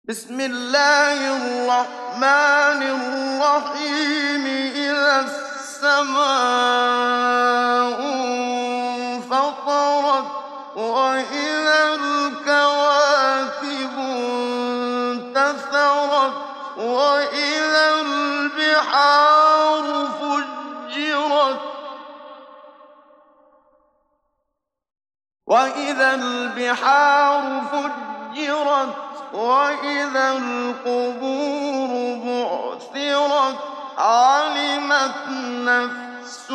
بسم الله الرحمن الرحيم. إذا السماء انفطرت وإذا الكواكب انتثرت وإذا البحار فجرت وإذا القبور بعثرت علمت نفس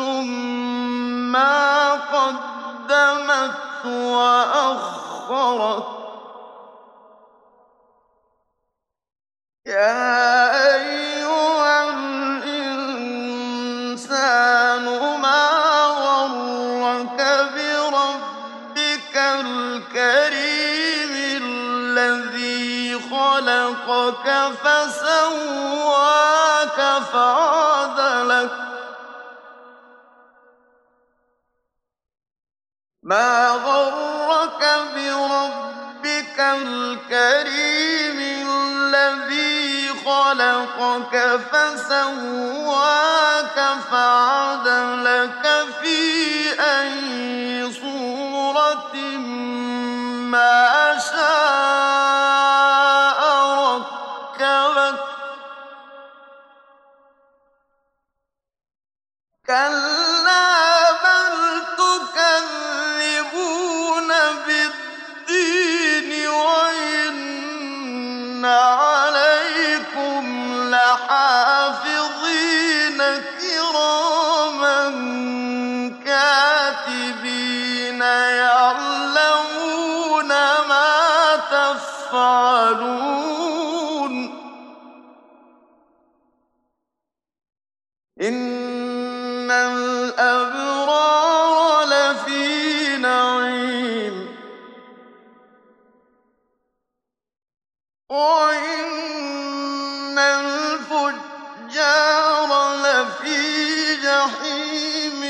ما قدمت وأخرت يا أيها الإنسان ما غرك بربك الكريم الذي خلقك فسواك فعدلك ما غرك بربك الكريم الذي خلقك فسواك فعدلك في أي صورة ما شاء ركبك كلا بل تكذبون بالدين وإن عليكم لحافظين كراما كاتبين يعلمون ما تفعلون إن الأبرار لفي نعيم وإن الفجار لفي جحيم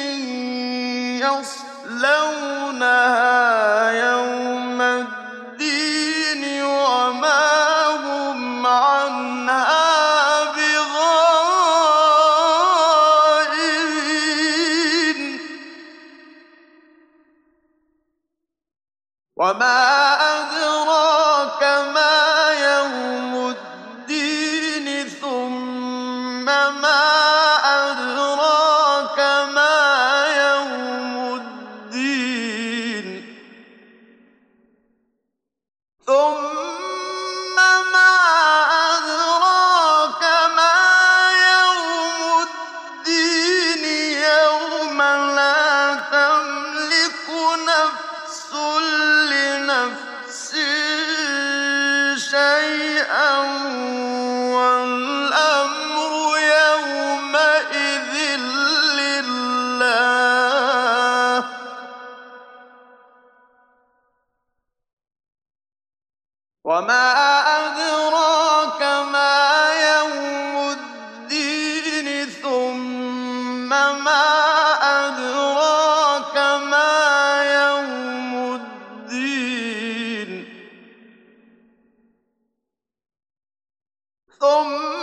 يصلونها يوم الدين وما هم عنها بغائبين وما أدراك ما يوم الدين ثم ما أدراك ما يوم الدين ثم ما أدراك ما يوم الدين يوم لا تملك نفس لنفس شيئا والأمر يومئذ لله وما أدراك ما يوم الدين ثم ما أدراك ما يوم الدين ثم